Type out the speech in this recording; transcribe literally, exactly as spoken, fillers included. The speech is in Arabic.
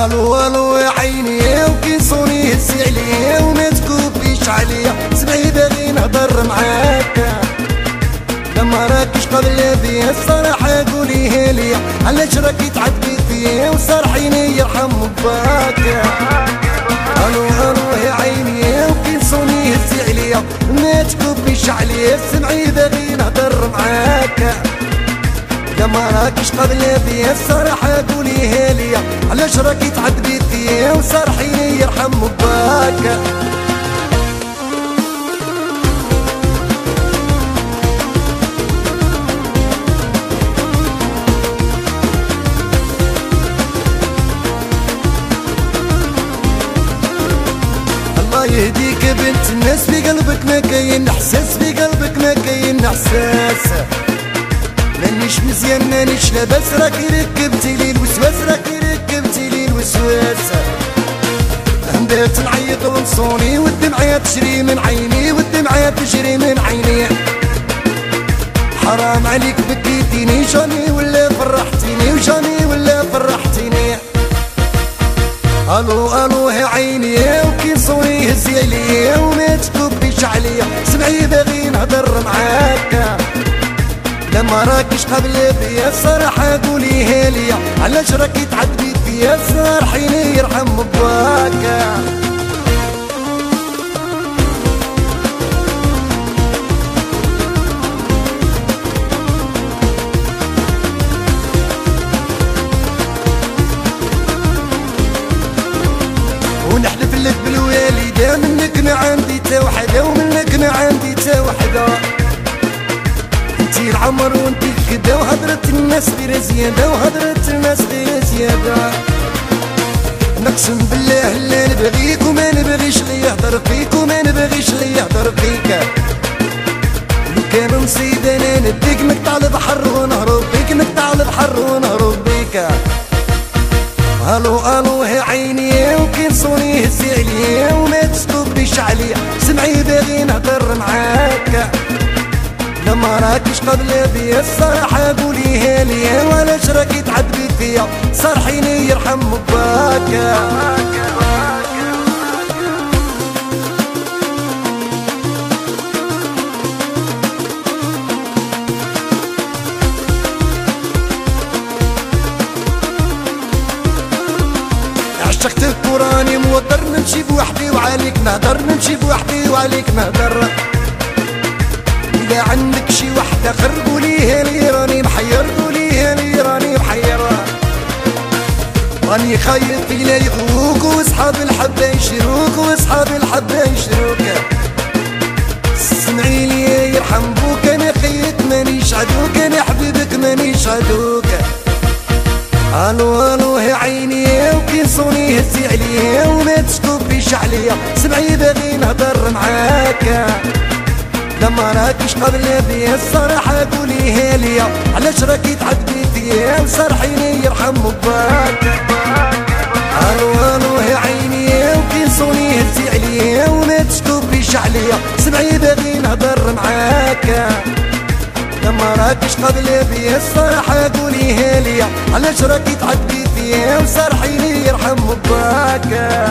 الو الو يا عيني وكيصوني هزي عليا وما تكوفيش عليا سمعي باغي نهضر معاك لما راكش قبل بيا الصراحة قوليها ليا علاش راكي تعذبي فيا وصارحيني يرحم باك. الو الو يا عيني وكيصوني هزي عليا ما تكوفيش عليا سمعي باغي نهضر معاك لما راكش قبل بيا الصراحة قوليها ليا علاش راكي تعذبي فيا وصارحيني يرحم باك. الله يهديك بنت الناس في قلبك ما كاين احساس في قلبك ما كاين احساس مانيش مزيان مانيش لاباس راكي ركبتي لي الوسواس راكي ركبتي لي الوسواس بدات نعيط ونصوني والدمعة تجري من عيني والدمعة تجري من عيني حرام عليك بكيتيني جاني ولا فرحتيني وجاني ولا فرحتيني. الو الو يا عيني وكيصوني هزي عليا وما تكبيش عليا سمعي باغي نهضر معاك لما راكش قبل بيا الصراحة قوليها ليا علاش راكي تعذبي فيا صارحيني يرحم باك. ونحلف لك بالوالدة منك ما عندي تا وحدة ومنك ما عندي تا وحدة انتي العمر وانتي الكدا وهضرت الناس غير زيادة وهضرت الناس غير زيادة نقسم بالله لا نبغيك وما نبغيش لي يهضر فيك وما نبغيش لي يهضر فيك لو كان نصيب انا نديك نقطع البحر ونهرب بيك نقطع البحر ونهرب بيك. الو الو يا عيني وكيصوني هزي عليا وما تستوبيش عليا سمعي باغي نهضر معاك لما راكش قبل بيا الصراحة قوليها ليا وعلاش راكي تعذبي فيا صارحيني يرحم باك. عشقتك وراني موتر نمشي بوحدي وعليك نهدر نمشي بوحدي وعليك نهدر إذا عندك شي وحدة خر قوليها لي راني محير قوليها لي راني محير راني خايف لا يخوك وصحاب الحبة يشروك وصحاب الحبة يشروك سمعي لي يرحم بوك أنا خيك مانيش عدوك أنا حبيبك مانيش عدوك. الو الو يا عيني وكيصوني هزي عليا وما تستوبيش عليا سمعي باغي نهضر معاك لما راكش قبل بيا الصراحة قوليها ليا علاش راكي تعذبي فيا وصارحيني يرحم باك. الو الو يا عيني وكيصوني هزي عليا وما تستوبيش عليا سمعي باغي نهضر معاك لما راكش قبل بيا الصراحة قوليها ليا علاش راكي تعذبي فيا وصارحيني يرحم باك.